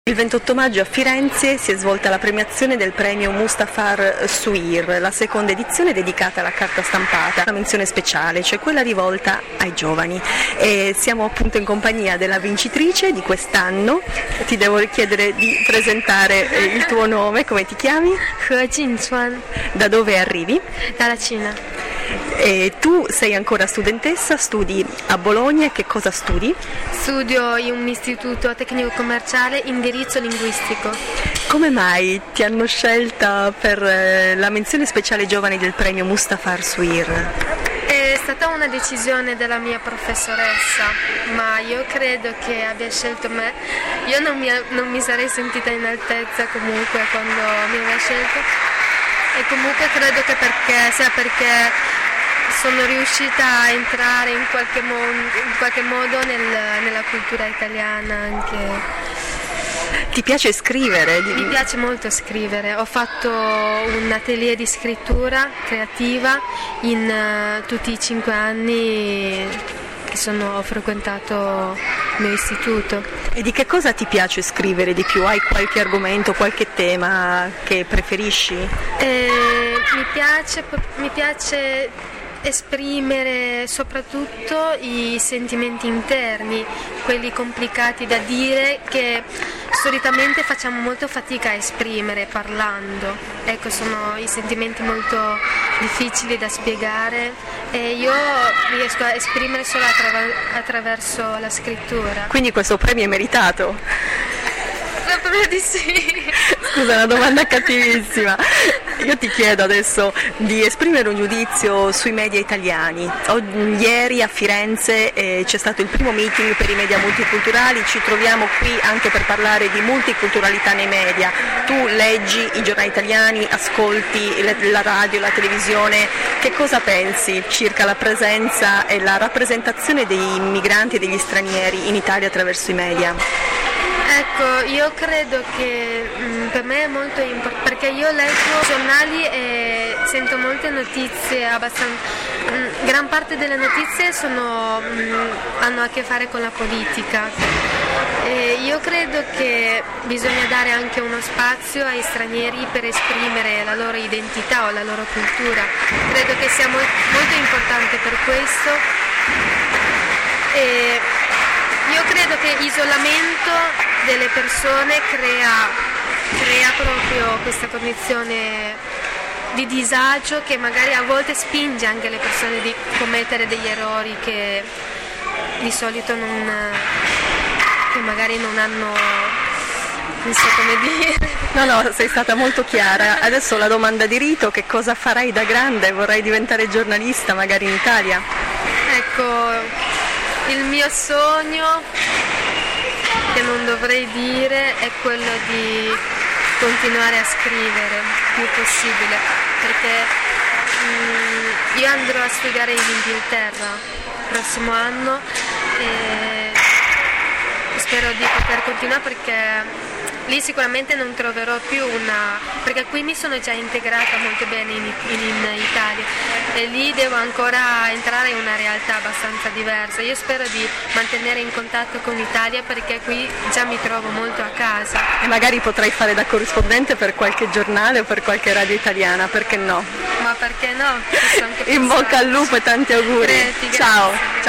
Il 28 maggio a Firenze si è svolta la premiazione del premio Mustafar Suir, la seconda edizione dedicata alla carta stampata, una menzione speciale, cioè quella rivolta ai giovani. E siamo appunto in compagnia della vincitrice di quest'anno. Ti devo chiedere di presentare il tuo nome, come ti chiami? He Jinchuan, Da dove arrivi? dalla Cina. E tu sei ancora studentessa, studi a Bologna, e che cosa studi? Studio in un istituto tecnico commerciale, indirizzo linguistico. Come mai ti hanno scelta per la menzione speciale giovani del premio Mustafar Suir? È stata una decisione della mia professoressa, ma io credo che abbia scelto me. Io non mi sarei sentita in altezza comunque quando mi aveva scelto, e comunque credo che perché sono riuscita a entrare in qualche modo nella cultura italiana anche. Ti piace scrivere? Mi piace molto scrivere, ho fatto un atelier di scrittura creativa in tutti i 5 anni che ho frequentato il mio istituto. E di che cosa ti piace scrivere di più? Hai qualche argomento, qualche tema che preferisci? Mi piace esprimere soprattutto i sentimenti interni, quelli complicati da dire, che solitamente facciamo molto fatica a esprimere parlando. Ecco, sono i sentimenti molto difficili da spiegare e io riesco a esprimere solo attraverso la scrittura. Quindi questo premio è meritato? Proprio di sì. Scusa, una domanda cattivissima. Io ti chiedo adesso di esprimere un giudizio sui media italiani. Ieri a Firenze c'è stato il primo meeting per i media multiculturali, ci troviamo qui anche per parlare di multiculturalità nei media. Tu leggi i giornali italiani, ascolti la radio, la televisione, che cosa pensi circa la presenza e la rappresentazione dei migranti e degli stranieri in Italia attraverso i media? Ecco, io credo che per me è molto importante, perché io leggo giornali e sento molte notizie gran parte delle notizie hanno a che fare con la politica. E io credo che bisogna dare anche uno spazio ai stranieri per esprimere la loro identità o la loro cultura. Credo che sia molto importante per questo. E io credo che l'isolamento delle persone crea proprio questa condizione di disagio che magari a volte spinge anche le persone di commettere degli errori che di solito che magari non hanno, non so come dire. No, sei stata molto chiara. Adesso la domanda di rito: che cosa farai da grande? Vorrai diventare giornalista magari in Italia? Ecco, il mio sogno, che non dovrei dire, è quello di continuare a scrivere il più possibile, perché io andrò a studiare in Inghilterra il prossimo anno e spero di poter continuare, perché lì sicuramente non troverò più perché qui mi sono già integrata molto bene in Italia e lì devo ancora entrare in una realtà abbastanza diversa. Io spero di mantenere in contatto con l'Italia, perché qui già mi trovo molto a casa. E magari potrai fare da corrispondente per qualche giornale o per qualche radio italiana, perché no? Ma perché no? In bocca al lupo e tanti auguri. Grazie. Ciao.